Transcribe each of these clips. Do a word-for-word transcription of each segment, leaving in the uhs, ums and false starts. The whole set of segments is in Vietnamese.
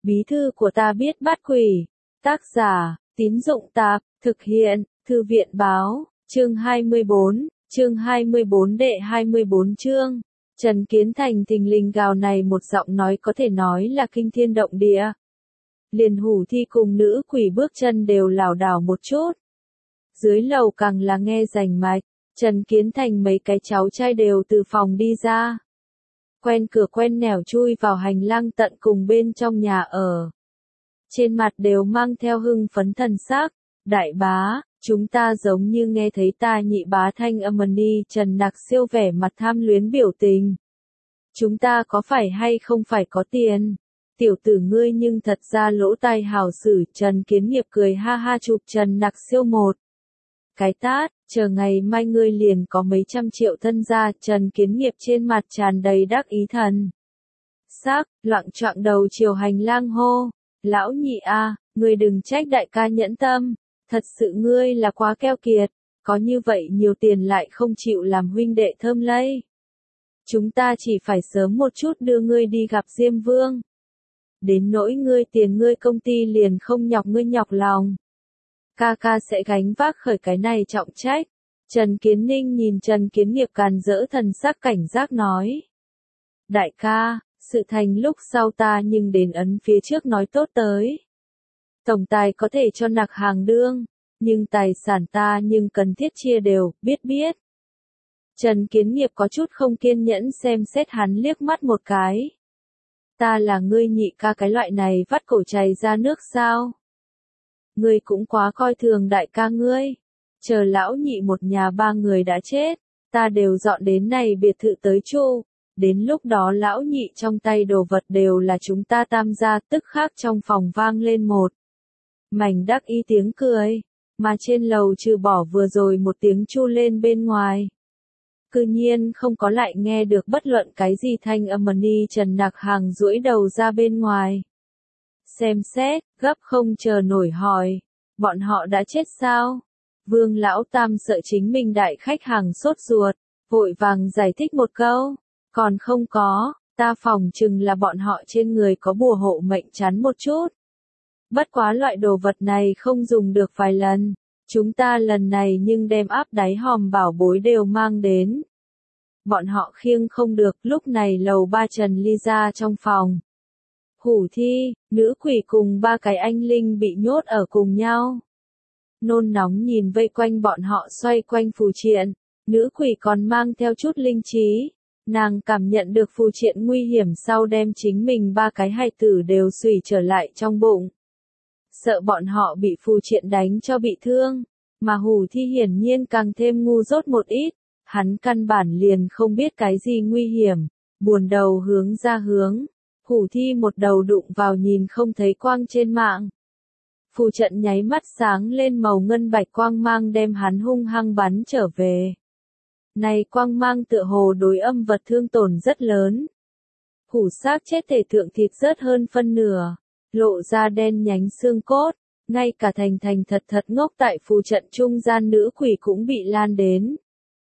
Bí thư của ta biết bắt quỷ. Tác giả, Tín Dụng Tạp, thực hiện, Thư viện Báo, chương hai mươi bốn, chương hai mươi bốn đệ hai mươi bốn chương. Trần Kiến Thành thình lình gào này một giọng nói có thể nói là kinh thiên động địa. Liền Hủ Thi cùng nữ quỷ bước chân đều lảo đảo một chút. Dưới lầu càng là nghe rành mạch, Trần Kiến Thành mấy cái cháu trai đều từ phòng đi ra. Quen cửa quen nẻo chui vào hành lang tận cùng bên trong nhà ở. Trên mặt đều mang theo hưng phấn thần sắc. Đại bá, chúng ta giống như nghe thấy ta nhị bá thanh âm đi. Trần Nặc Siêu vẻ mặt tham luyến biểu tình. Chúng ta có phải hay không phải có tiền? Tiểu tử ngươi nhưng thật ra lỗ tai hảo sử. Trần Kiến Nghiệp cười ha ha chụp Trần Nặc Siêu một cái tát, chờ ngày mai ngươi liền có mấy trăm triệu thân gia. Trần Kiến Nghiệp trên mặt tràn đầy đắc ý thần sắc, loạng choạng đầu chiều hành lang hô, lão nhị a, ngươi đừng trách đại ca nhẫn tâm, thật sự ngươi là quá keo kiệt, có như vậy nhiều tiền lại không chịu làm huynh đệ thơm lây. Chúng ta chỉ phải sớm một chút đưa ngươi đi gặp Diêm Vương. Đến nỗi ngươi tiền ngươi công ty liền không nhọc ngươi nhọc lòng. Ca ca sẽ gánh vác khởi cái này trọng trách. Trần Kiến Ninh nhìn Trần Kiến Nghiệp càn rỡ thần sắc cảnh giác nói. Đại ca, sự thành lúc sau ta nhưng đến ấn phía trước nói tốt tới. Tổng tài có thể cho nặc hàng đương, nhưng tài sản ta nhưng cần thiết chia đều, biết biết. Trần Kiến Nghiệp có chút không kiên nhẫn xem xét hắn liếc mắt một cái. Ta là ngươi nhị ca cái loại này vắt cổ chảy ra nước sao? Ngươi cũng quá coi thường đại ca ngươi. Chờ lão nhị một nhà ba người đã chết, ta đều dọn đến này biệt thự tới chu. Đến lúc đó lão nhị trong tay đồ vật đều là chúng ta tam gia, tức khắc trong phòng vang lên một mảnh đắc ý tiếng cười, mà trên lầu trừ bỏ vừa rồi một tiếng chu lên bên ngoài. Cư nhiên không có lại nghe được bất luận cái gì thanh âm. Ni Trần Nặc Hàng duỗi đầu ra bên ngoài. Xem xét, gấp không chờ nổi hỏi, bọn họ đã chết sao? Vương Lão Tam sợ chính mình đại khách hàng sốt ruột, vội vàng giải thích một câu, còn không có, ta phòng chừng là bọn họ trên người có bùa hộ mệnh chắn một chút. Bất quá loại đồ vật này không dùng được vài lần, chúng ta lần này nhưng đem áp đáy hòm bảo bối đều mang đến. Bọn họ khiêng không được. Lúc này lầu ba Trần Ly ra trong phòng. Hủ Thi, nữ quỷ cùng ba cái anh linh bị nhốt ở cùng nhau. Nôn nóng nhìn vây quanh bọn họ xoay quanh phù triện, nữ quỷ còn mang theo chút linh trí. Nàng cảm nhận được phù triện nguy hiểm sau đem chính mình ba cái hài tử đều xùy trở lại trong bụng. Sợ bọn họ bị phù triện đánh cho bị thương, mà Hủ Thi hiển nhiên càng thêm ngu dốt một ít, hắn căn bản liền không biết cái gì nguy hiểm, buồn đầu hướng ra hướng. Hủ Thi một đầu đụng vào nhìn không thấy quang trên mạng. Phù trận nháy mắt sáng lên màu ngân bạch quang mang đem hắn hung hăng bắn trở về. Này quang mang tựa hồ đối âm vật thương tổn rất lớn. Hủ xác chết thể thượng thịt rớt hơn phân nửa, lộ ra đen nhánh xương cốt, ngay cả thành thành thật thật ngốc tại phù trận trung gian nữ quỷ cũng bị lan đến.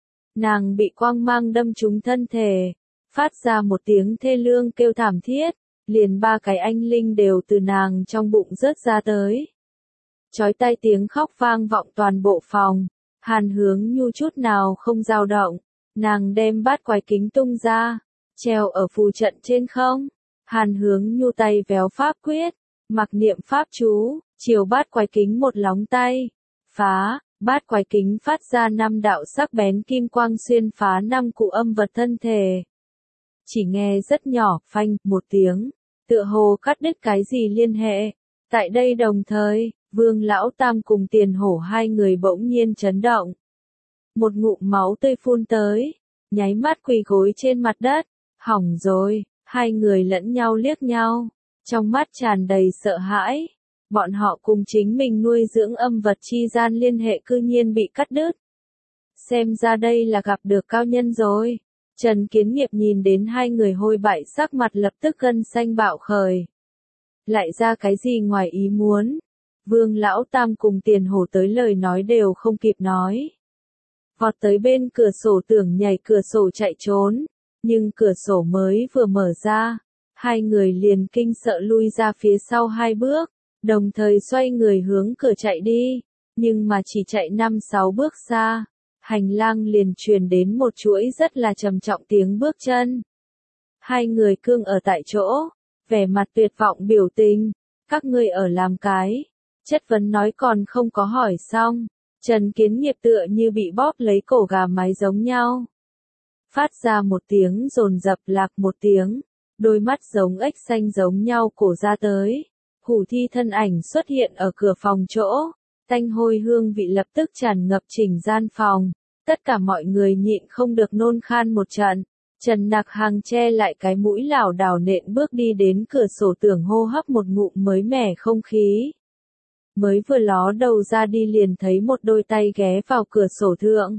Nàng bị quang mang đâm trúng thân thể, phát ra một tiếng thê lương kêu thảm thiết, liền ba cái anh linh đều từ nàng trong bụng rớt ra tới. Chói tai tiếng khóc vang vọng toàn bộ phòng, Hàn Hướng Nhu chút nào không dao động, nàng đem bát quái kính tung ra, treo ở phù trận trên không. Hàn Hướng Nhu tay véo pháp quyết, mặc niệm pháp chú, chiều bát quái kính một lóng tay, phá. Bát quái kính phát ra năm đạo sắc bén kim quang xuyên phá năm cụ âm vật thân thể. Chỉ nghe rất nhỏ, phanh, một tiếng, tựa hồ cắt đứt cái gì liên hệ. Tại đây đồng thời, Vương Lão Tam cùng Tiền Hổ hai người bỗng nhiên chấn động. Một ngụm máu tươi phun tới, nháy mắt quỳ gối trên mặt đất, hỏng rồi, hai người lẫn nhau liếc nhau, trong mắt tràn đầy sợ hãi. Bọn họ cùng chính mình nuôi dưỡng âm vật chi gian liên hệ cư nhiên bị cắt đứt. Xem ra đây là gặp được cao nhân rồi. Trần Kiến Nghiệp nhìn đến hai người hôi bại sắc mặt lập tức gân xanh bạo khởi. Lại ra cái gì ngoài ý muốn? Vương Lão Tam cùng Tiền Hổ tới lời nói đều không kịp nói. Vọt tới bên cửa sổ tưởng nhảy cửa sổ chạy trốn, nhưng cửa sổ mới vừa mở ra, Hai người liền kinh sợ lui ra phía sau hai bước, đồng thời xoay người hướng cửa chạy đi, nhưng mà chỉ chạy năm sáu bước xa, hành lang liền truyền đến một chuỗi rất là trầm trọng tiếng bước chân. Hai người cương ở tại chỗ, vẻ mặt tuyệt vọng biểu tình, các ngươi ở làm cái, chất vấn nói còn không có hỏi xong, Trần Kiến Nghiệp tựa như bị bóp lấy cổ gà mái giống nhau. Phát ra một tiếng dồn dập lạc một tiếng, đôi mắt giống ếch xanh giống nhau cổ ra tới. Hủ Thi thân ảnh xuất hiện ở cửa phòng chỗ, tanh hôi hương vị lập tức tràn ngập chỉnh gian phòng, tất cả mọi người nhịn không được nôn khan một trận. Trần Nặc Hằng che lại cái mũi lảo đảo nện bước đi đến cửa sổ tưởng hô hấp một ngụm mới mẻ không khí. Mới vừa ló đầu ra đi liền thấy một đôi tay ghé vào cửa sổ thượng.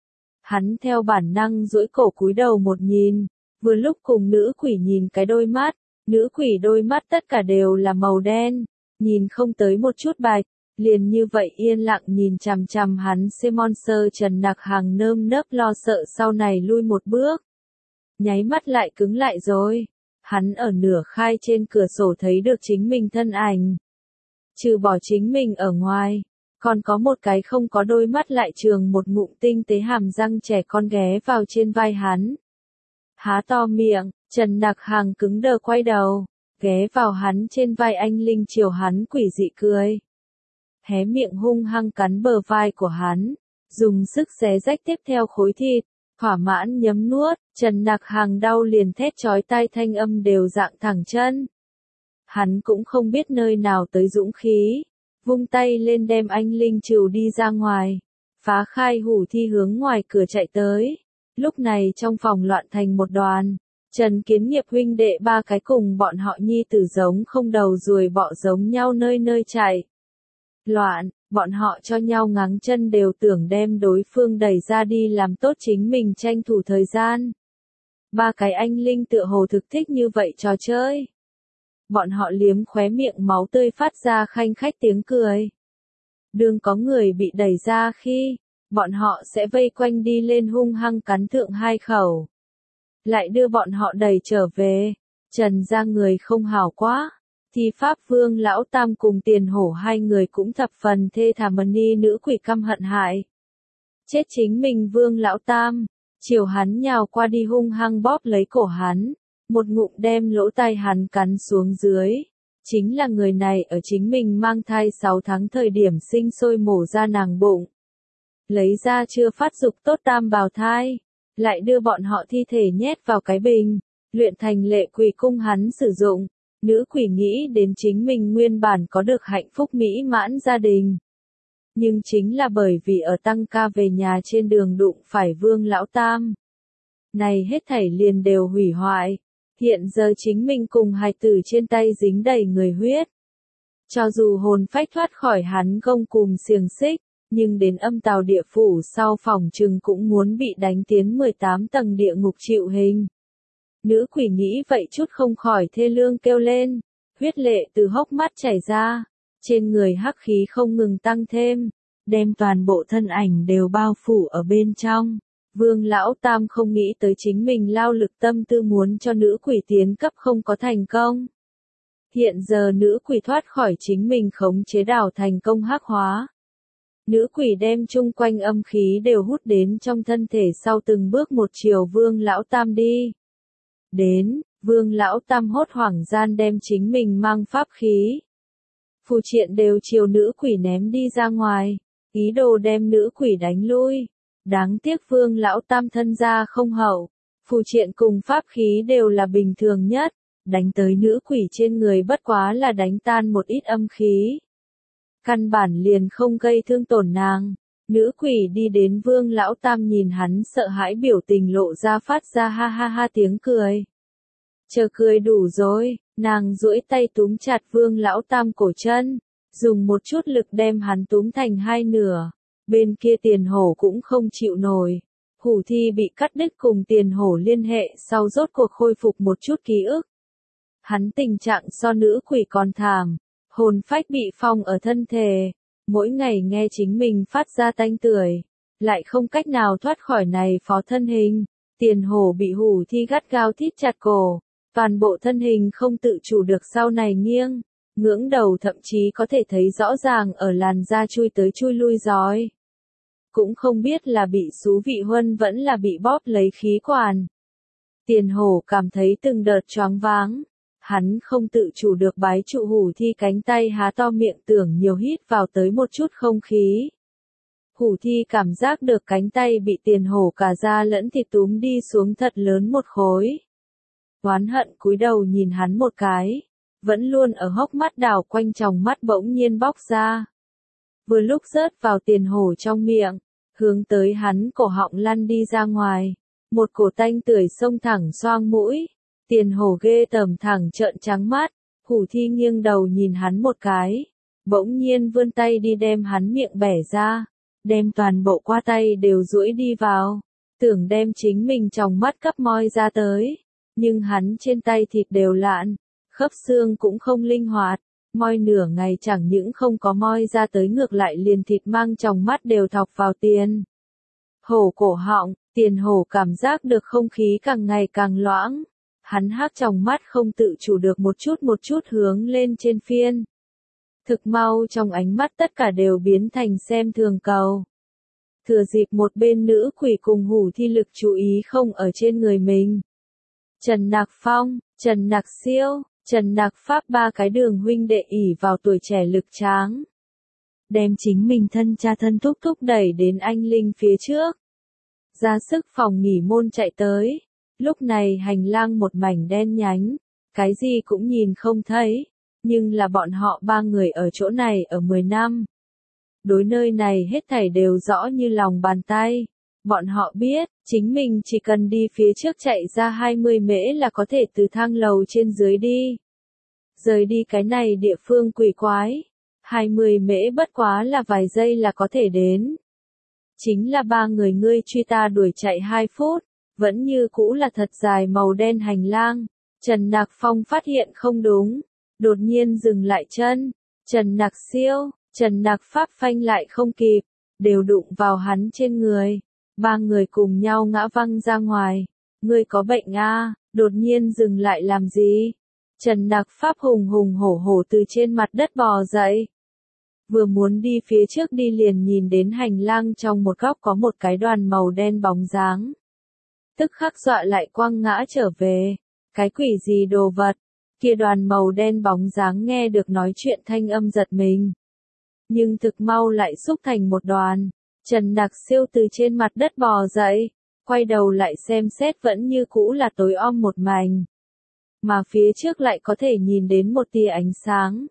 Hắn theo bản năng duỗi cổ cúi đầu một nhìn, vừa lúc cùng nữ quỷ nhìn cái đôi mắt, nữ quỷ đôi mắt tất cả đều là màu đen, nhìn không tới một chút bạch, liền như vậy yên lặng nhìn chằm chằm hắn. Simon Sơ Trần Nặc Hằng nơm nớp lo sợ sau này lui một bước. Nháy mắt lại cứng lại rồi, hắn ở nửa khai trên cửa sổ thấy được chính mình thân ảnh. Trừ bỏ chính mình ở ngoài, còn có một cái không có đôi mắt lại trường một ngụm tinh tế hàm răng trẻ con ghé vào trên vai hắn. Há to miệng, Trần Nặc Hằng cứng đờ quay đầu, ghé vào hắn trên vai anh linh chiều hắn quỷ dị cười. Hé miệng hung hăng cắn bờ vai của hắn, dùng sức xé rách tiếp theo khối thịt, thỏa mãn nhấm nuốt, Trần Nặc Hằng đau liền thét chói tai thanh âm đều dạng thẳng chân. Hắn cũng không biết nơi nào tới dũng khí, vung tay lên đem anh linh trừ đi ra ngoài, phá khai Hủ Thi hướng ngoài cửa chạy tới. Lúc này trong phòng loạn thành một đoàn, Trần Kiến Nghiệp huynh đệ ba cái cùng bọn họ nhi tử giống không đầu ruồi bọ giống nhau nơi nơi chạy. Loạn, bọn họ cho nhau ngáng chân đều tưởng đem đối phương đẩy ra đi làm tốt chính mình tranh thủ thời gian. Ba cái anh linh tựa hồ thực thích như vậy trò chơi. Bọn họ liếm khóe miệng máu tươi phát ra khanh khách tiếng cười. Đương có người bị đẩy ra khi, bọn họ sẽ vây quanh đi lên hung hăng cắn thượng hai khẩu. Lại đưa bọn họ đẩy trở về. Trần gia người không hảo quá. Thì Pháp Vương Lão Tam cùng Tiền Hổ hai người cũng thập phần thê thảm ni nữ quỷ căm hận hại. Chết chính mình Vương Lão Tam, chiều hắn nhào qua đi hung hăng bóp lấy cổ hắn, một ngụm đem lỗ tai hắn cắn xuống dưới. Chính là người này ở chính mình mang thai sáu tháng thời điểm sinh sôi mổ ra nàng bụng. Lấy ra chưa phát dục tốt tam bào thai, lại đưa bọn họ thi thể nhét vào cái bình, luyện thành lệ quỷ cung hắn sử dụng. Nữ quỷ nghĩ đến chính mình nguyên bản có được hạnh phúc mỹ mãn gia đình. Nhưng chính là bởi vì ở tăng ca về nhà trên đường đụng phải Vương Lão Tam. Này hết thảy liền đều hủy hoại. Hiện giờ chính mình cùng hài tử trên tay dính đầy người huyết. Cho dù hồn phách thoát khỏi hắn gông cùm xiềng xích, nhưng đến âm tào địa phủ sau phòng trừng cũng muốn bị đánh tiến mười tám tầng địa ngục chịu hình. Nữ quỷ nghĩ vậy chút không khỏi thê lương kêu lên, huyết lệ từ hốc mắt chảy ra, trên người hắc khí không ngừng tăng thêm, đem toàn bộ thân ảnh đều bao phủ ở bên trong. Vương Lão Tam không nghĩ tới chính mình lao lực tâm tư muốn cho nữ quỷ tiến cấp không có thành công. Hiện giờ nữ quỷ thoát khỏi chính mình khống chế đảo thành công hắc hóa. Nữ quỷ đem chung quanh âm khí đều hút đến trong thân thể sau từng bước một chiều Vương Lão Tam đi. Đến, Vương Lão Tam hốt hoảng gian đem chính mình mang pháp khí. Phù triện đều chiều nữ quỷ ném đi ra ngoài, ý đồ đem nữ quỷ đánh lui. Đáng tiếc Vương Lão Tam thân gia không hậu, phù triện cùng pháp khí đều là bình thường nhất, đánh tới nữ quỷ trên người bất quá là đánh tan một ít âm khí. Căn bản liền không gây thương tổn nàng. Nữ quỷ đi đến Vương Lão Tam nhìn hắn sợ hãi biểu tình lộ ra phát ra ha ha ha tiếng cười. Chờ cười đủ rồi, nàng duỗi tay túm chặt Vương Lão Tam cổ chân, dùng một chút lực đem hắn túm thành hai nửa. Bên kia Tiền Hổ cũng không chịu nổi. Hủ Thi bị cắt đứt cùng Tiền Hổ liên hệ sau rốt cuộc khôi phục một chút ký ức. Hắn tình trạng so nữ quỷ còn thảm, hồn phách bị phong ở thân thể, mỗi ngày nghe chính mình phát ra tanh tưởi, lại không cách nào thoát khỏi này phó thân hình. Tiền Hổ bị Hủ Thi gắt gao thít chặt cổ, Toàn bộ thân hình không tự chủ được sau này nghiêng, ngưỡng đầu thậm chí có thể thấy rõ ràng ở làn da chui tới chui lui rói. Cũng không biết là bị xú vị huân vẫn là bị bóp lấy khí quản. Tiền hổ cảm thấy từng đợt choáng váng. Hắn không tự chủ được bái trụ Hủ Thi cánh tay há to miệng tưởng nhiều hít vào tới một chút không khí. Hủ Thi cảm giác được cánh tay bị tiền hổ cả da lẫn thịt túm đi xuống thật lớn một khối. Oán hận cúi đầu nhìn hắn một cái, vẫn luôn ở hốc mắt đảo quanh tròng mắt bỗng nhiên bóc ra. Vừa lúc rớt vào tiền hổ trong miệng, hướng tới hắn cổ họng lăn đi ra ngoài, một cổ tanh tưởi xông thẳng xoang mũi. Tiền hổ ghê tởm thẳng trợn trắng mắt, Hủ Thi nghiêng đầu nhìn hắn một cái, bỗng nhiên vươn tay đi đem hắn miệng bẻ ra, đem toàn bộ qua tay đều duỗi đi vào, tưởng đem chính mình tròng mắt cấp moi ra tới, nhưng hắn trên tay thịt đều lạn, khớp xương cũng không linh hoạt, moi nửa ngày chẳng những không có moi ra tới ngược lại liền thịt mang tròng mắt đều thọc vào tiền hổ cổ họng. Tiền hổ cảm giác được không khí càng ngày càng loãng. Hắn hắc trong mắt không tự chủ được một chút một chút hướng lên trên phiên. Thực mau trong ánh mắt tất cả đều biến thành xem thường cầu. Thừa dịp một bên nữ quỷ cùng Hủ Thi lực chú ý không ở trên người mình. Trần Nạc Phong, Trần Nạc Siêu, Trần Nạc Pháp ba cái đường huynh đệ ỷ vào tuổi trẻ lực tráng. Đem chính mình thân cha thân thúc thúc đẩy đến anh Linh phía trước. Ra sức phòng nghỉ môn chạy tới. Lúc này hành lang một mảnh đen nhánh, cái gì cũng nhìn không thấy, nhưng là bọn họ ba người ở chỗ này ở mười năm. Đối nơi này hết thảy đều rõ như lòng bàn tay. Bọn họ biết, chính mình chỉ cần đi phía trước chạy ra hai mươi mễ là có thể từ thang lầu trên dưới đi. Rời đi cái này địa phương quỷ quái. hai mươi mễ bất quá là vài giây là có thể đến. Chính là ba người ngươi truy ta đuổi chạy hai phút. Vẫn như cũ là thật dài màu đen hành lang. Trần Nạc Phong phát hiện không đúng. Đột nhiên dừng lại chân. Trần Nạc Siêu, Trần Nạc Pháp phanh lại không kịp. Đều đụng vào hắn trên người. Ba người cùng nhau ngã văng ra ngoài. Ngươi có bệnh à, đột nhiên dừng lại làm gì? Trần Nạc Pháp hùng hùng hổ hổ từ trên mặt đất bò dậy. Vừa muốn đi phía trước đi liền nhìn đến hành lang trong một góc có một cái đoàn màu đen bóng dáng. Tức khắc dọa lại quăng ngã trở về. Cái quỷ gì đồ vật? Kia đoàn màu đen bóng dáng nghe được nói chuyện thanh âm giật mình. Nhưng thực mau lại xúc thành một đoàn. Trần Nạc Siêu từ trên mặt đất bò dậy. Quay đầu lại xem xét vẫn như cũ là tối om một mảnh. Mà phía trước lại có thể nhìn đến một tia ánh sáng.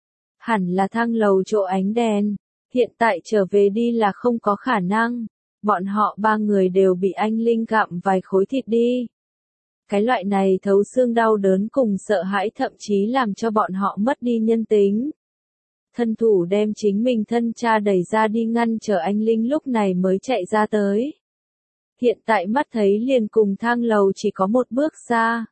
Hẳn là thang lầu chỗ ánh đèn. Hiện tại trở về đi là không có khả năng. Bọn họ ba người đều bị anh Linh gặm vài khối thịt đi. Cái loại này thấu xương đau đớn cùng sợ hãi thậm chí làm cho bọn họ mất đi nhân tính. Thân thủ đem chính mình thân cha đẩy ra đi ngăn chờ anh Linh lúc này mới chạy ra tới. Hiện tại mắt thấy liền cùng thang lầu chỉ có một bước xa.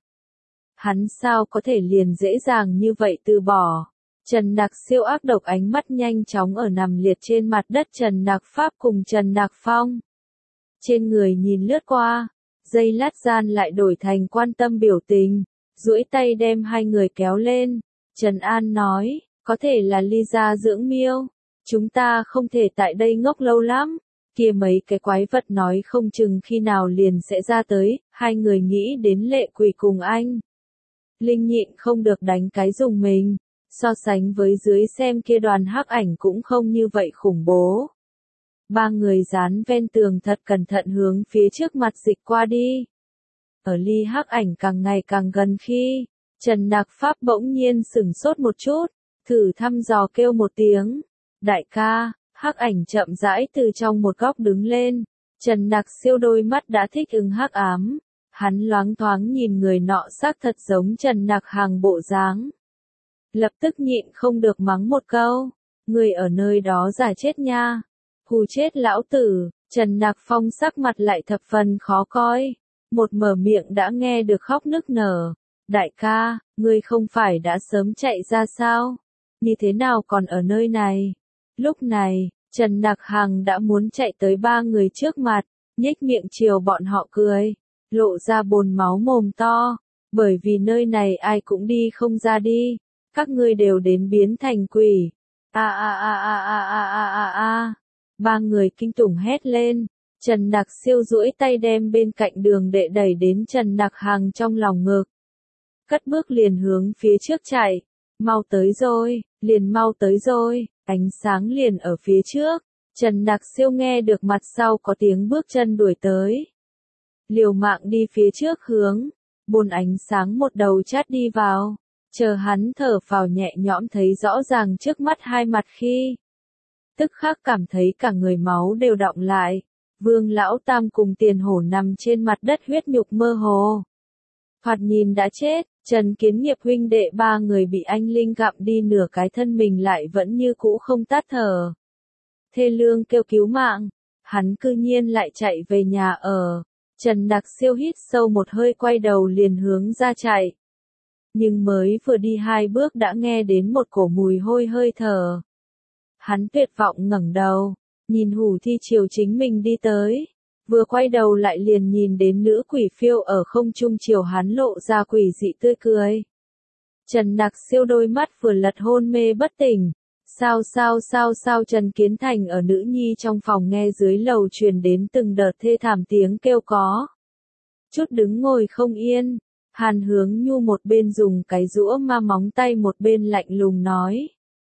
Hắn sao có thể liền dễ dàng như vậy từ bỏ. Trần Nạc Siêu ác độc ánh mắt nhanh chóng ở nằm liệt trên mặt đất Trần Nạc Pháp cùng Trần Nạc Phong. Trên người nhìn lướt qua, giây lát gian lại đổi thành quan tâm biểu tình, duỗi tay đem hai người kéo lên. Trần An nói, có thể là ly gia dưỡng miêu, chúng ta không thể tại đây ngốc lâu lắm, kia mấy cái quái vật nói không chừng khi nào liền sẽ ra tới, hai người nghĩ đến Lệ Quỷ cùng anh. Linh nhịn không được đánh cái dùng mình. So sánh với dưới xem kia đoàn hắc ảnh cũng không như vậy khủng bố. Ba người dán ven tường thật cẩn thận hướng phía trước mặt dịch qua đi. Ở ly hắc ảnh càng ngày càng gần khi, Trần Nạc Pháp bỗng nhiên sửng sốt một chút, thử thăm dò kêu một tiếng. Đại ca, hắc ảnh chậm rãi từ trong một góc đứng lên. Trần Nạc Siêu đôi mắt đã thích ứng hắc ám. Hắn loáng thoáng nhìn người nọ xác thật giống Trần Nạc Hàng bộ dáng. Lập tức nhịn không được mắng một câu, người ở nơi đó giả chết nha, hù chết lão tử. Trần Nạc Phong sắc mặt lại thập phần khó coi, một mở miệng đã nghe được khóc nức nở. Đại ca, ngươi không phải đã sớm chạy ra sao, như thế nào còn ở nơi này? Lúc này, Trần Nạc Hằng đã muốn chạy tới ba người trước mặt, nhếch miệng chiều bọn họ cười, lộ ra bồn máu mồm to. Bởi vì nơi này ai cũng đi không ra đi, các ngươi đều đến biến thành quỷ. A a a a a a a a a. Ba người kinh tủng hét lên. Trần Nặc Siêu duỗi tay đem bên cạnh đường đệ đẩy đến Trần Nặc Hằng trong lòng ngực. Cất bước liền hướng phía trước chạy. Mau tới rồi, liền mau tới rồi, ánh sáng liền ở phía trước. Trần Nặc Siêu nghe được mặt sau có tiếng bước chân đuổi tới. Liều mạng đi phía trước hướng, bồn ánh sáng một đầu chát đi vào. Chờ hắn thở phào nhẹ nhõm thấy rõ ràng trước mắt hai mặt khi. Tức khắc cảm thấy cả người máu đều đọng lại. Vương Lão Tam cùng Tiền Hổ nằm trên mặt đất huyết nhục mơ hồ. Thoạt nhìn đã chết, Trần Kiến Nghiệp huynh đệ ba người bị anh Linh gặm đi nửa cái thân mình lại vẫn như cũ không tắt thở. Thê lương kêu cứu mạng, hắn cư nhiên lại chạy về nhà ở. Trần Nặc Siêu hít sâu một hơi quay đầu liền hướng ra chạy. Nhưng mới vừa đi hai bước đã nghe đến một cổ mùi hôi hơi thở. Hắn tuyệt vọng ngẩng đầu, nhìn Hủ Thi chiều chính mình đi tới. Vừa quay đầu lại liền nhìn đến nữ quỷ phiêu ở không trung chiều hắn lộ ra quỷ dị tươi cười. Trần Nặc Siêu đôi mắt vừa lật hôn mê bất tỉnh. Sao sao sao sao Trần Kiến Thành ở nữ nhi trong phòng nghe dưới lầu truyền đến từng đợt thê thảm tiếng kêu có. Chút đứng ngồi không yên, Hàn Hướng Nhu một bên dùng cái rũa ma móng tay một bên lạnh lùng nói.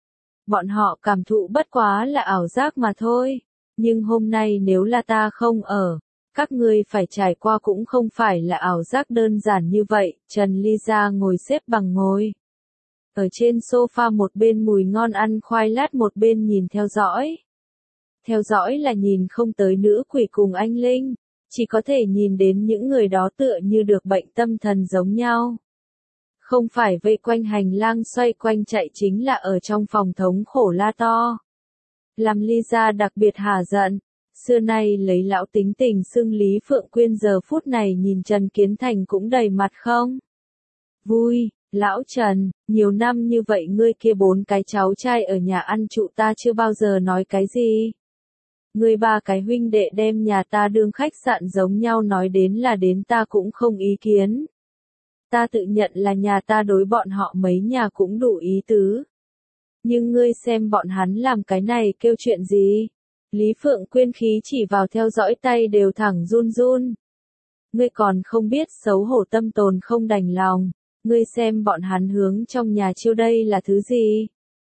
Bọn họ cảm thụ bất quá là ảo giác mà thôi, nhưng hôm nay nếu là ta không ở, các ngươi phải trải qua cũng không phải là ảo giác đơn giản như vậy. Trần Ly Gia ngồi xếp bằng ngồi. Ở trên sofa một bên mùi ngon ăn khoai lát một bên nhìn theo dõi. Theo dõi là nhìn không tới nữ quỷ cùng anh Linh, chỉ có thể nhìn đến những người đó tựa như được bệnh tâm thần giống nhau. Không phải vây quanh hành lang xoay quanh chạy chính là ở trong phòng thống khổ la to. Làm Ly Gia đặc biệt hả giận, xưa nay lấy lão tính tình xưng Lý Phượng Quyên giờ phút này nhìn Trần Kiến Thành cũng đầy mặt không vui. Lão Trần, nhiều năm như vậy ngươi kia bốn cái cháu trai ở nhà ăn trụ ta chưa bao giờ nói cái gì. Ngươi ba cái huynh đệ đem nhà ta đương khách sạn giống nhau nói đến là đến ta cũng không ý kiến. Ta tự nhận là nhà ta đối bọn họ mấy nhà cũng đủ ý tứ. Nhưng ngươi xem bọn hắn làm cái này kêu chuyện gì? Lý Phượng Quyên khí chỉ vào theo dõi tay đều thẳng run run. Ngươi còn không biết xấu hổ tâm tồn không đành lòng. Ngươi xem bọn hắn hướng trong nhà chiêu đây là thứ gì?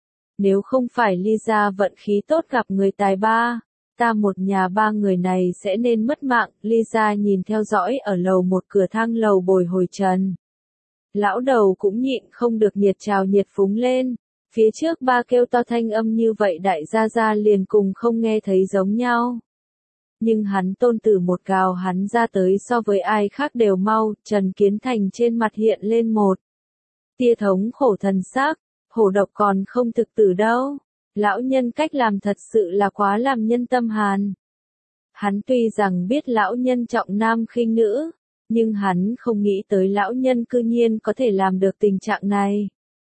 Nếu không phải Ly Gia vận khí tốt gặp người tài ba, ta một nhà ba người này sẽ nên mất mạng. Ly Gia nhìn theo dõi ở lầu một cửa thang lầu bồi hồi trần. Lão đầu cũng nhịn không được nhiệt trào nhiệt phúng lên. Phía trước ba kêu to thanh âm như vậy đại gia gia liền cùng không nghe thấy giống nhau. Nhưng hắn tôn tử một gào hắn ra tới so với ai khác đều mau. Trần Kiến Thành trên mặt hiện lên một tia thống khổ thần sắc, hổ độc còn không thực tử đâu. Lão nhân cách làm thật sự là quá làm nhân tâm hàn. Hắn tuy rằng biết lão nhân trọng nam khinh nữ, nhưng hắn không nghĩ tới lão nhân cư nhiên có thể làm được tình trạng này.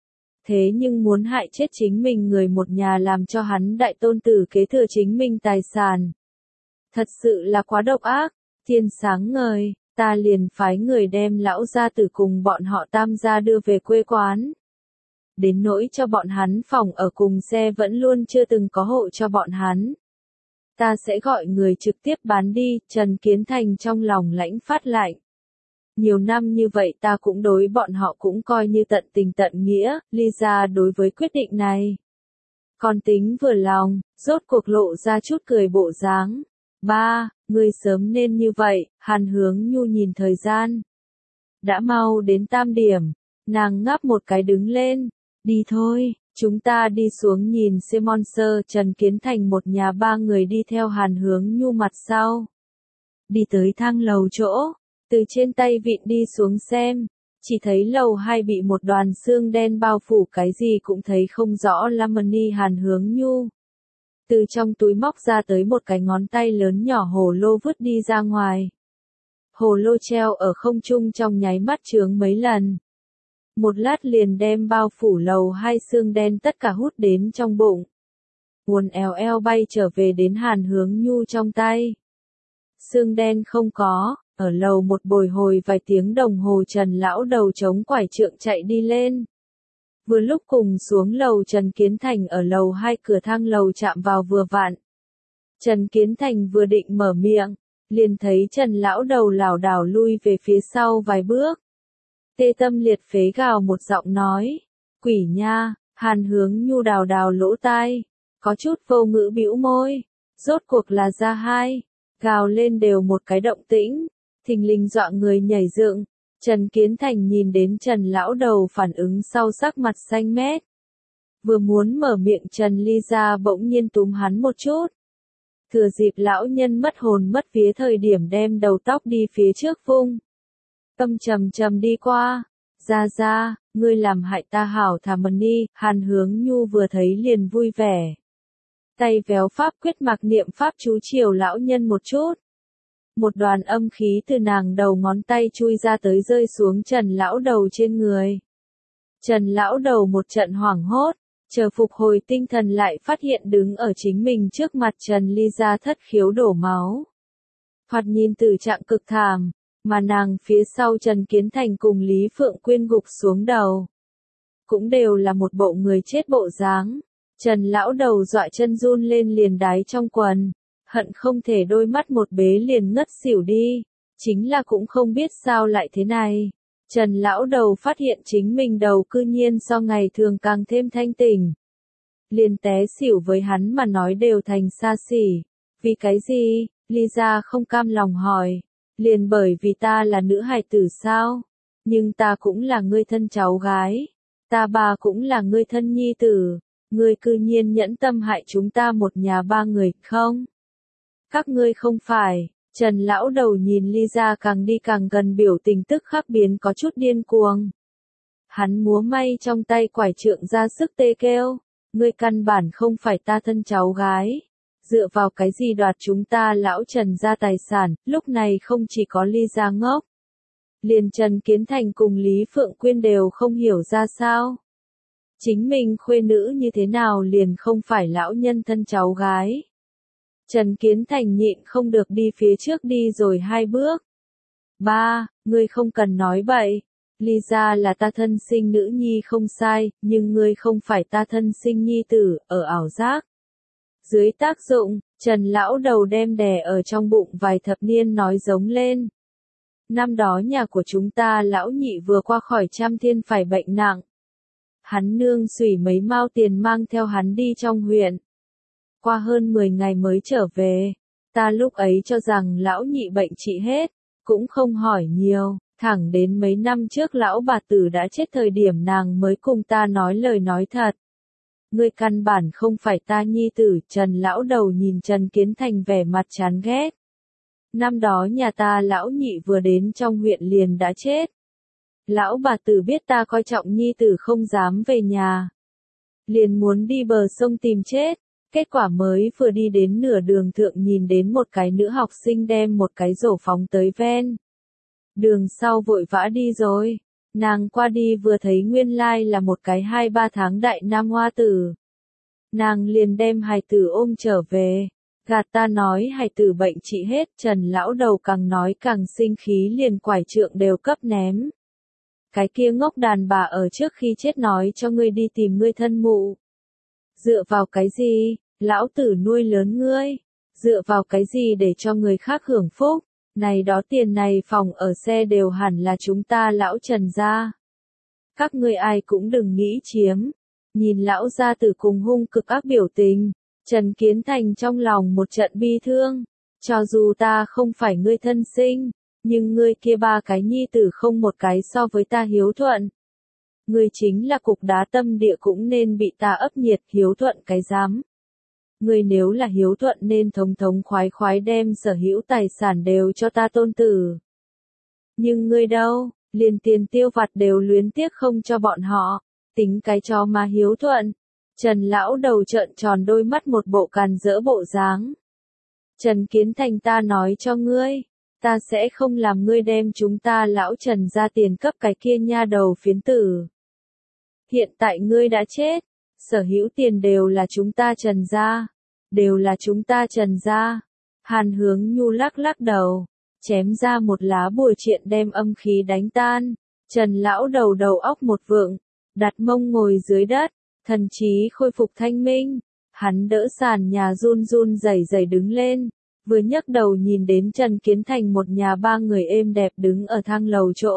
Thế nhưng muốn hại chết chính mình người một nhà làm cho hắn đại tôn tử kế thừa chính mình tài sản. Thật sự là quá độc ác. Thiên sáng ngời, ta liền phái người đem lão gia tử cùng bọn họ Tam gia đưa về quê quán. Đến nỗi cho bọn hắn phòng ở cùng xe vẫn luôn chưa từng có hộ cho bọn hắn. Ta sẽ gọi người trực tiếp bán đi. Trần Kiến Thành trong lòng lãnh phát lạnh. Nhiều năm như vậy ta cũng đối bọn họ cũng coi như tận tình tận nghĩa. Ly Gia đối với quyết định này còn tính vừa lòng, rốt cuộc lộ ra chút cười bộ dáng. Ba, ngươi sớm nên như vậy. Hàn Hướng Nhu nhìn thời gian. Đã mau đến tam điểm. Nàng ngáp một cái đứng lên. Đi thôi, chúng ta đi xuống nhìn xem monster. Trần Kiến Thành một nhà ba người đi theo Hàn Hướng Nhu mặt sau. Đi tới thang lầu chỗ. Từ trên tay vịn đi xuống xem. Chỉ thấy lầu hai bị một đoàn xương đen bao phủ cái gì cũng thấy không rõ. Lamani Hàn Hướng Nhu từ trong túi móc ra tới một cái ngón tay lớn nhỏ hồ lô vứt đi ra ngoài. Hồ lô treo ở không trung trong nháy mắt chướng mấy lần. Một lát liền đem bao phủ lầu hai xương đen tất cả hút đến trong bụng. Uốn éo eo bay trở về đến Hàn Hướng Nhu trong tay. Xương đen không có, Ở lầu một bồi hồi vài tiếng đồng hồ Trần lão đầu chống quải trượng chạy đi lên. Vừa lúc cùng xuống lầu Trần Kiến Thành ở lầu hai cửa thang lầu chạm vào vừa vặn. Trần Kiến Thành vừa định mở miệng, liền thấy Trần lão đầu lảo đảo lui về phía sau vài bước. Tê tâm liệt phế gào một giọng nói, quỷ nha. Hàn Hướng Nhu đào đào lỗ tai, có chút vô ngữ bĩu môi, rốt cuộc là ra hai, gào lên đều một cái động tĩnh, thình lình dọa người nhảy dựng. Trần Kiến Thành nhìn đến Trần lão đầu phản ứng sau sắc mặt xanh mét. Vừa muốn mở miệng Trần Ly ra bỗng nhiên túm hắn một chút. Thừa dịp lão nhân mất hồn mất vía thời điểm đem đầu tóc đi phía trước vung. Tâm trầm trầm đi qua, ra ra, ngươi làm hại ta hảo thà mần đi, Hàn Hướng Nhu vừa thấy liền vui vẻ. Tay véo pháp quyết mặc niệm pháp chú chiều lão nhân một chút. Một đoàn âm khí từ nàng đầu ngón tay chui ra tới rơi xuống Trần lão đầu trên người. Trần lão đầu một trận hoảng hốt, chờ phục hồi tinh thần lại phát hiện đứng ở chính mình trước mặt Trần Ly ra thất khiếu đổ máu. Thoạt nhìn tử trạng cực thảm, mà nàng phía sau Trần Kiến Thành cùng Lý Phượng Quyên gục xuống đầu. Cũng đều là một bộ người chết bộ dáng. Trần lão đầu dọa chân run lên liền đái trong quần, hận không thể đôi mắt một bế liền ngất xỉu đi, chính là cũng không biết sao lại thế này. Trần lão đầu phát hiện chính mình đầu cư nhiên so ngày thường càng thêm thanh tỉnh. Liền té xỉu với hắn mà nói đều thành xa xỉ. Vì cái gì? Lisa không cam lòng hỏi. Liền bởi vì ta là nữ hài tử sao? Nhưng ta cũng là ngươi thân cháu gái. Ta bà cũng là ngươi thân nhi tử. Ngươi cư nhiên nhẫn tâm hại chúng ta một nhà ba người, không? Các ngươi không phải. Trần lão đầu nhìn Lisa càng đi càng gần biểu tình tức khắc biến có chút điên cuồng. Hắn múa may trong tay quải trượng ra sức tê kêu. Ngươi căn bản không phải ta thân cháu gái. Dựa vào cái gì đoạt chúng ta lão Trần ra tài sản, lúc này không chỉ có Lisa ngốc. Liền Trần Kiến Thành cùng Lý Phượng Quyên đều không hiểu ra sao. Chính mình khuê nữ như thế nào liền không phải lão nhân thân cháu gái. Trần Kiến Thành nhịn không được đi phía trước đi rồi hai bước. Ba, ngươi không cần nói bậy. Lisa là ta thân sinh nữ nhi không sai, nhưng ngươi không phải ta thân sinh nhi tử, ở ảo giác. Dưới tác dụng, Trần lão đầu đem đè ở trong bụng vài thập niên nói giống lên. Năm đó nhà của chúng ta lão nhị vừa qua khỏi trăm thiên phải bệnh nặng. Hắn nương xủy mấy mao tiền mang theo hắn đi trong huyện. Qua hơn mười ngày mới trở về. Ta lúc ấy cho rằng lão nhị bệnh trị hết, cũng không hỏi nhiều, thẳng đến mấy năm trước lão bà tử đã chết thời điểm nàng mới cùng ta nói lời nói thật. Ngươi căn bản không phải ta nhi tử, Trần lão đầu nhìn Trần Kiến Thành vẻ mặt chán ghét. Năm đó nhà ta lão nhị vừa đến trong huyện liền đã chết. Lão bà tử biết ta coi trọng nhi tử không dám về nhà. Liền muốn đi bờ sông tìm chết, kết quả mới vừa đi đến nửa đường thượng nhìn đến một cái nữ học sinh đem một cái rổ phóng tới ven. Đường sau vội vã đi rồi. Nàng qua đi vừa thấy nguyên lai là một cái hai ba tháng đại nam hoa tử. Nàng liền đem hài tử ôm trở về. Gạt ta nói hài tử bệnh trị hết, Trần lão đầu càng nói càng sinh khí liền quải trượng đều cấp ném. Cái kia ngốc đàn bà ở trước khi chết nói cho ngươi đi tìm ngươi thân mụ. Dựa vào cái gì, lão tử nuôi lớn ngươi. Dựa vào cái gì để cho người khác hưởng phúc. Này đó tiền này phòng ở xe đều hẳn là chúng ta lão Trần gia. Các ngươi ai cũng đừng nghĩ chiếm. Nhìn lão gia tử cùng hung cực ác biểu tình, Trần Kiến Thành trong lòng một trận bi thương. Cho dù ta không phải ngươi thân sinh, nhưng ngươi kia ba cái nhi tử không một cái so với ta hiếu thuận. Ngươi chính là cục đá tâm địa cũng nên bị ta ấp nhiệt, hiếu thuận cái dám. Ngươi nếu là hiếu thuận nên thống thống khoái khoái đem sở hữu tài sản đều cho ta tôn tử. Nhưng ngươi đâu, liền tiền tiêu vặt đều luyến tiếc không cho bọn họ, tính cái cho mà hiếu thuận. Trần lão đầu trợn tròn đôi mắt một bộ càn rỡ bộ dáng. Trần Kiến Thành ta nói cho ngươi, ta sẽ không làm ngươi đem chúng ta lão Trần ra tiền cấp cái kia nha đầu phiến tử. Hiện tại ngươi đã chết, sở hữu tiền đều là chúng ta Trần gia, đều là chúng ta Trần gia. Hàn Hướng Nhu lắc lắc đầu, chém ra một lá bùa triện đem âm khí đánh tan. Trần lão đầu đầu óc một vượng, đặt mông ngồi dưới đất, thần trí khôi phục thanh minh. Hắn đỡ sàn nhà run run rẩy rẩy đứng lên, vừa nhấc đầu nhìn đến Trần Kiến Thành một nhà ba người êm đẹp đứng ở thang lầu chỗ.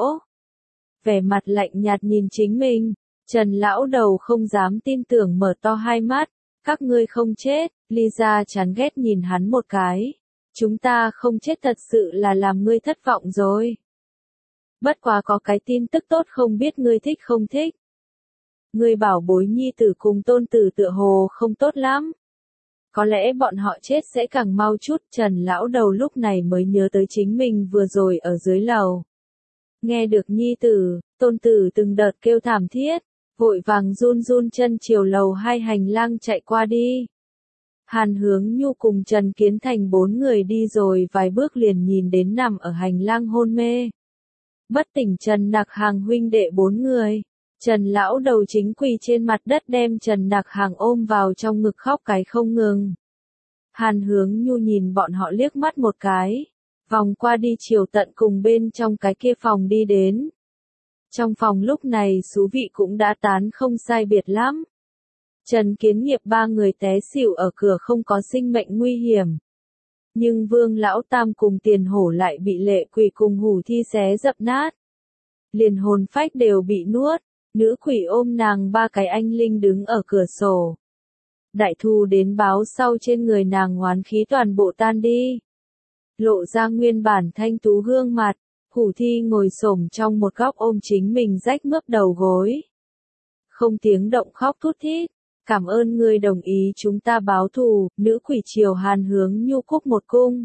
Vẻ mặt lạnh nhạt nhìn chính mình, Trần lão đầu không dám tin tưởng mở to hai mắt, các ngươi không chết, Lisa chán ghét nhìn hắn một cái. Chúng ta không chết thật sự là làm ngươi thất vọng rồi. Bất quá có cái tin tức tốt không biết ngươi thích không thích. Ngươi bảo bối nhi tử cùng tôn tử tựa hồ không tốt lắm. Có lẽ bọn họ chết sẽ càng mau chút. Trần lão đầu lúc này mới nhớ tới chính mình vừa rồi ở dưới lầu. Nghe được nhi tử, tôn tử từng đợt kêu thảm thiết, vội vàng run run chân chiều lầu hai hành lang chạy qua đi. Hàn Hướng Nhu cùng Trần Kiến Thành bốn người đi rồi vài bước liền nhìn đến nằm ở hành lang hôn mê. Bất tỉnh Trần Nặc Hàng huynh đệ bốn người. Trần lão đầu chính quỳ trên mặt đất đem Trần Nặc Hàng ôm vào trong ngực khóc cái không ngừng. Hàn Hướng Nhu nhìn bọn họ liếc mắt một cái, vòng qua đi chiều tận cùng bên trong cái kia phòng đi đến. Trong phòng lúc này xú vị cũng đã tán không sai biệt lắm. Trần Kiến Nghiệp ba người té xỉu ở cửa không có sinh mệnh nguy hiểm. Nhưng Vương Lão Tam cùng Tiền Hổ lại bị Lệ Quỷ cùng Hủ Thi xé dập nát. Liền hồn phách đều bị nuốt, nữ quỷ ôm nàng ba cái anh linh đứng ở cửa sổ. Đại thù đến báo sau trên người nàng hoán khí toàn bộ tan đi. Lộ ra nguyên bản thanh tú gương mặt, Hủ Thi ngồi xổm trong một góc ôm chính mình rách mướp đầu gối. Không tiếng động khóc thút thít. Cảm ơn ngươi đồng ý chúng ta báo thù, nữ quỷ triều Hàn Hướng Nhu cúc một cung.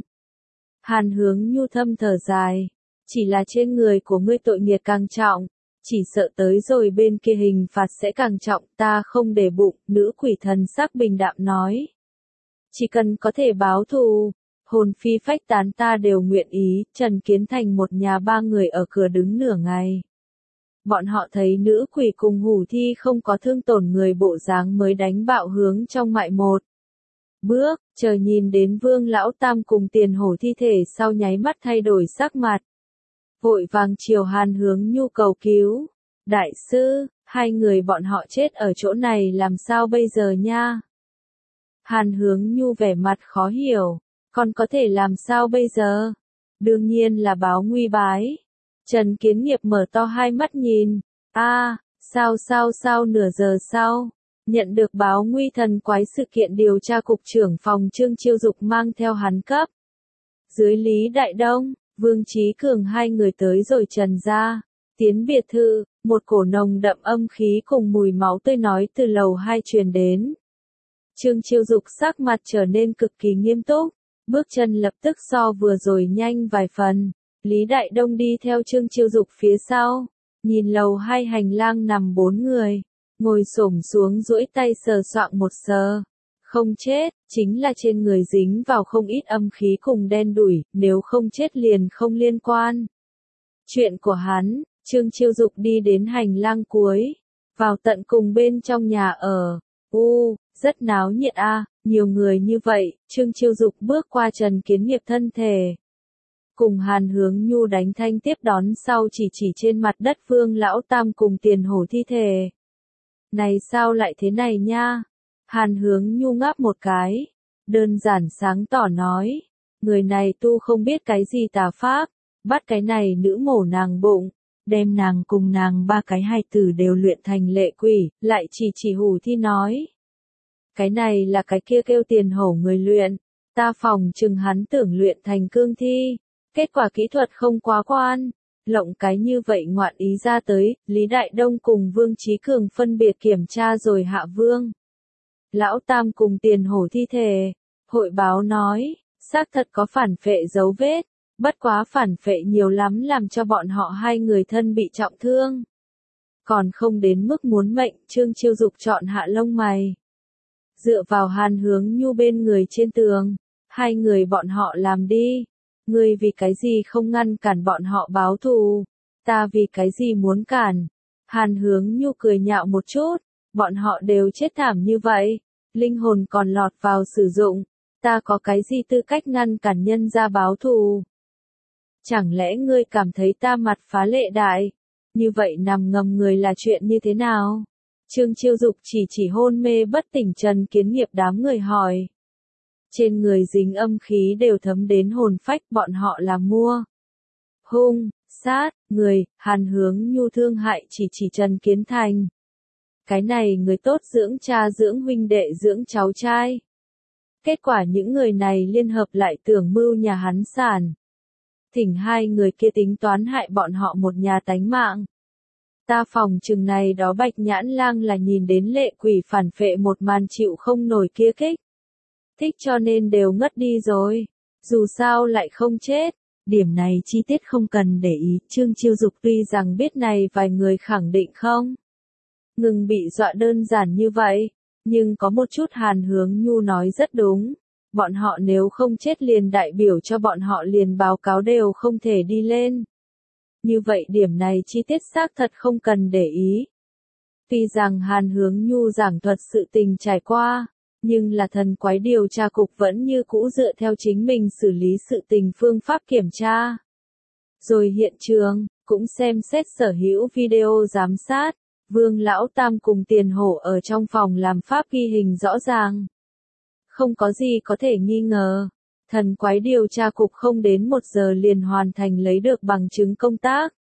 Hàn Hướng Nhu thâm thở dài, chỉ là trên người của ngươi tội nghiệp càng trọng, chỉ sợ tới rồi bên kia hình phạt sẽ càng trọng, ta không để bụng, nữ quỷ thần sắc bình đạm nói. Chỉ cần có thể báo thù, hồn phi phách tán ta đều nguyện ý. Trần Kiến Thành một nhà ba người ở cửa đứng nửa ngày. Bọn họ thấy nữ quỷ cùng Hủ Thi không có thương tổn người bộ dáng mới đánh bạo hướng trong mại một bước, chờ nhìn đến Vương Lão Tam cùng Tiền Hổ thi thể sau nháy mắt thay đổi sắc mặt. Vội vàng chiều Hàn Hướng Nhu cầu cứu. Đại sư, hai người bọn họ chết ở chỗ này làm sao bây giờ nha? Hàn Hướng Nhu vẻ mặt khó hiểu, còn có thể làm sao bây giờ? Đương nhiên là báo nguy bái. Trần Kiến Nghiệp mở to hai mắt nhìn, a, à, sao sao sao nửa giờ sau, nhận được báo nguy thần quái sự kiện điều tra cục trưởng phòng Trương Chiêu Dục mang theo hắn cấp. Dưới Lý Đại Đông, Vương Chí Cường hai người tới rồi Trần gia, tiến biệt thự, một cổ nồng đậm âm khí cùng mùi máu tươi nói từ lầu hai truyền đến. Trương Chiêu Dục sắc mặt trở nên cực kỳ nghiêm túc, bước chân lập tức so vừa rồi nhanh vài phần. Lý Đại Đông đi theo Trương Chiêu Dục phía sau, nhìn lầu hai hành lang nằm bốn người, ngồi xổm xuống duỗi tay sờ soạng một sờ. Không chết, chính là trên người dính vào không ít âm khí cùng đen đủi, nếu không chết liền không liên quan. Chuyện của hắn, Trương Chiêu Dục đi đến hành lang cuối, vào tận cùng bên trong nhà ở. U, rất náo nhiệt a, nhiều người như vậy. Trương Chiêu Dục bước qua Trần Kiến Nghiệp thân thể. Cùng Hàn Hướng Nhu đánh thanh tiếp đón sau chỉ chỉ trên mặt đất Vương Lão Tam cùng Tiền Hổ thi thể. Này sao lại thế này nha? Hàn Hướng Nhu ngáp một cái, đơn giản sáng tỏ nói, người này tu không biết cái gì tà pháp, bắt cái này nữ mổ nàng bụng, đem nàng cùng nàng ba cái hài tử đều luyện thành lệ quỷ, lại chỉ chỉ Hủ Thi nói. Cái này là cái kia kêu Tiền Hổ người luyện, ta phòng chừng hắn tưởng luyện thành cương thi. Kết quả kỹ thuật không quá quan, lộng cái như vậy ngoạn ý ra tới. Lý Đại Đông cùng Vương Chí Cường phân biệt kiểm tra rồi hạ Vương Lão Tam cùng Tiền Hổ thi thể. Hội báo nói, xác thật có phản phệ dấu vết, bất quá phản phệ nhiều lắm làm cho bọn họ hai người thân bị trọng thương. Còn không đến mức muốn mệnh. Trương Chiêu Dục chọn hạ lông mày, dựa vào Hàn Hướng Nhu bên người trên tường, hai người bọn họ làm đi. Ngươi vì cái gì không ngăn cản bọn họ báo thù? Ta vì cái gì muốn cản? Hàn Hướng Nhu cười nhạo một chút, bọn họ đều chết thảm như vậy, linh hồn còn lọt vào sử dụng, ta có cái gì tư cách ngăn cản nhân ra báo thù? Chẳng lẽ ngươi cảm thấy ta mặt phá lệ đại? Như vậy nằm ngầm người là chuyện như thế nào? Trương Chiêu Dục chỉ chỉ hôn mê bất tỉnh Trần Kiến Nghiệp đám người hỏi. Trên người dính âm khí đều thấm đến hồn phách, bọn họ là mua. Hung, sát, người, Hàn Hướng Nhu thương hại chỉ chỉ Trần Kiến Thành. Cái này người tốt dưỡng cha dưỡng huynh đệ dưỡng cháu trai. Kết quả những người này liên hợp lại tưởng mưu nhà hắn sản. Thỉnh hai người kia tính toán hại bọn họ một nhà tánh mạng. Ta phòng chừng này đó Bạch Nhãn Lang là nhìn đến lệ quỷ phản phệ một màn chịu không nổi kia kích. Thích cho nên đều ngất đi rồi. Dù sao lại không chết. Điểm này chi tiết không cần để ý. Trương Chiêu Dục tuy rằng biết này vài người khẳng định không ngừng bị dọa đơn giản như vậy. Nhưng có một chút Hàn Hướng Nhu nói rất đúng. Bọn họ nếu không chết liền đại biểu cho bọn họ liền báo cáo đều không thể đi lên. Như vậy điểm này chi tiết xác thật không cần để ý. Tuy rằng Hàn Hướng Nhu giảng thuật sự tình trải qua, nhưng là thần quái điều tra cục vẫn như cũ dựa theo chính mình xử lý sự tình phương pháp kiểm tra. Rồi hiện trường, cũng xem xét sở hữu video giám sát, Vương Lão Tam cùng Tiền Hổ ở trong phòng làm pháp ghi hình rõ ràng. Không có gì có thể nghi ngờ. Thần quái điều tra cục không đến một giờ liền hoàn thành lấy được bằng chứng công tác.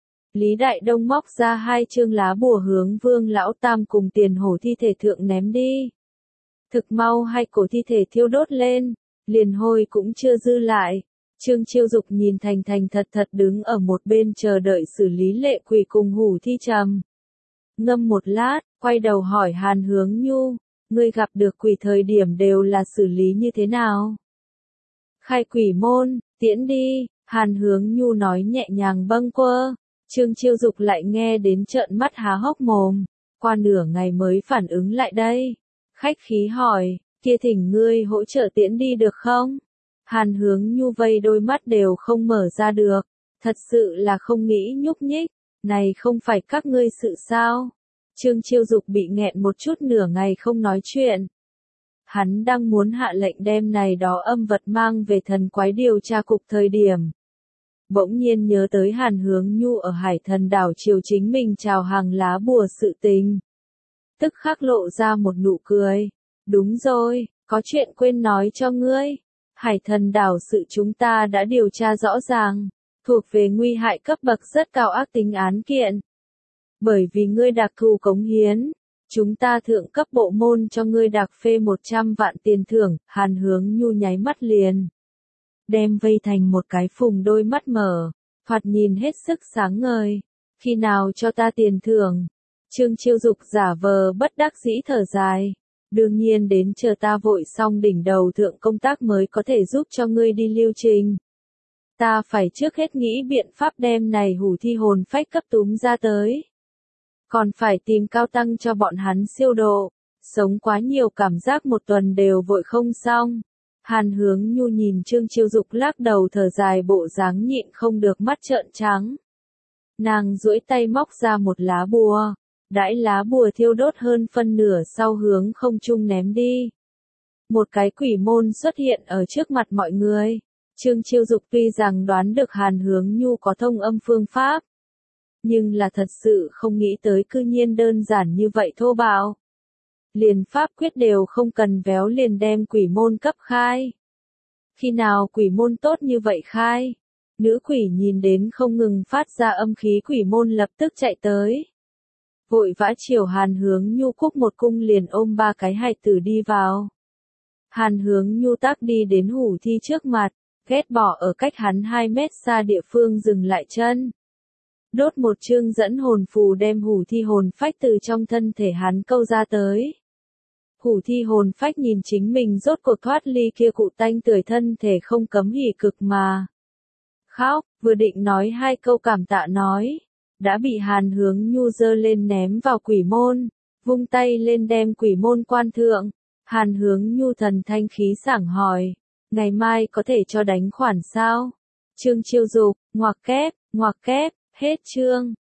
Lý Đại Đông móc ra hai chương lá bùa hướng Vương Lão Tam cùng Tiền Hổ thi thể thượng ném đi. Thực mau hai cổ thi thể thiêu đốt lên, liền hôi cũng chưa dư lại. Trương Chiêu Dục nhìn thành thành thật thật đứng ở một bên chờ đợi xử lý lệ quỷ cùng hủ thi trầm. Ngâm một lát, quay đầu hỏi Hàn Hướng Nhu, ngươi gặp được quỷ thời điểm đều là xử lý như thế nào? Khai quỷ môn, tiễn đi, Hàn Hướng Nhu nói nhẹ nhàng bâng quơ. Trương Chiêu Dục lại nghe đến trợn mắt há hốc mồm, qua nửa ngày mới phản ứng lại đây. Khách khí hỏi, kia thỉnh ngươi hỗ trợ tiễn đi được không? Hàn Hướng Nhu vây đôi mắt đều không mở ra được, thật sự là không nghĩ nhúc nhích, này không phải các ngươi sự sao? Trương Chiêu Dục bị nghẹn một chút nửa ngày không nói chuyện. Hắn đang muốn hạ lệnh đem này đó âm vật mang về thần quái điều tra cục thời điểm. Bỗng nhiên nhớ tới Hàn Hướng Nhu ở Hải Thần đảo triều chính mình chào hàng lá bùa sự tình. Tức khắc lộ ra một nụ cười. Đúng rồi, có chuyện quên nói cho ngươi. Hải Thần đảo sự chúng ta đã điều tra rõ ràng, thuộc về nguy hại cấp bậc rất cao ác tính án kiện. Bởi vì ngươi đặc thù cống hiến, chúng ta thượng cấp bộ môn cho ngươi đặc phê một trăm vạn tiền thưởng. Hàn Hướng Nhu nháy mắt liền, đem vây thành một cái phùng đôi mắt mở, thoạt nhìn hết sức sáng ngời. Khi nào cho ta tiền thưởng? Trương Chiêu Dục giả vờ bất đắc dĩ thở dài. Đương nhiên đến chờ ta vội xong đỉnh đầu thượng công tác mới có thể giúp cho ngươi đi lưu trình. Ta phải trước hết nghĩ biện pháp đem này hủ thi hồn phách cấp túm ra tới. Còn phải tìm cao tăng cho bọn hắn siêu độ. Sống quá nhiều cảm giác một tuần đều vội không xong. Hàn Hướng Nhu nhìn Trương Chiêu Dục lắc đầu thở dài bộ dáng nhịn không được mắt trợn trắng. Nàng duỗi tay móc ra một lá bùa. Đãi lá bùa thiêu đốt hơn phân nửa sau hướng không trung ném đi. Một cái quỷ môn xuất hiện ở trước mặt mọi người. Trương Chiêu Dục tuy rằng đoán được Hàn Hướng Nhu có thông âm phương pháp, nhưng là thật sự không nghĩ tới cư nhiên đơn giản như vậy thô bạo. Liền pháp quyết đều không cần véo liền đem quỷ môn cấp khai. Khi nào quỷ môn tốt như vậy khai? Nữ quỷ nhìn đến không ngừng phát ra âm khí quỷ môn lập tức chạy tới. Vội vã chiều Hàn Hướng Nhu cúc một cung liền ôm ba cái hài tử đi vào. Hàn Hướng Nhu tác đi đến hủ thi trước mặt, ghét bỏ ở cách hắn hai mét xa địa phương dừng lại chân. Đốt một chương dẫn hồn phù đem hủ thi hồn phách từ trong thân thể hắn câu ra tới. Hủ thi hồn phách nhìn chính mình rốt cuộc thoát ly kia cụ tanh tưởi thân thể không cấm hỉ cực mà khóc, vừa định nói hai câu cảm tạ nói, đã bị Hàn Hướng Nhu giơ lên ném vào quỷ môn, vung tay lên đem quỷ môn quan thượng. Hàn Hướng Nhu thần thanh khí sảng hỏi, ngày mai có thể cho đánh khoản sao? Trương Chiêu Dục, ngoặc kép, ngoặc kép, hết chương.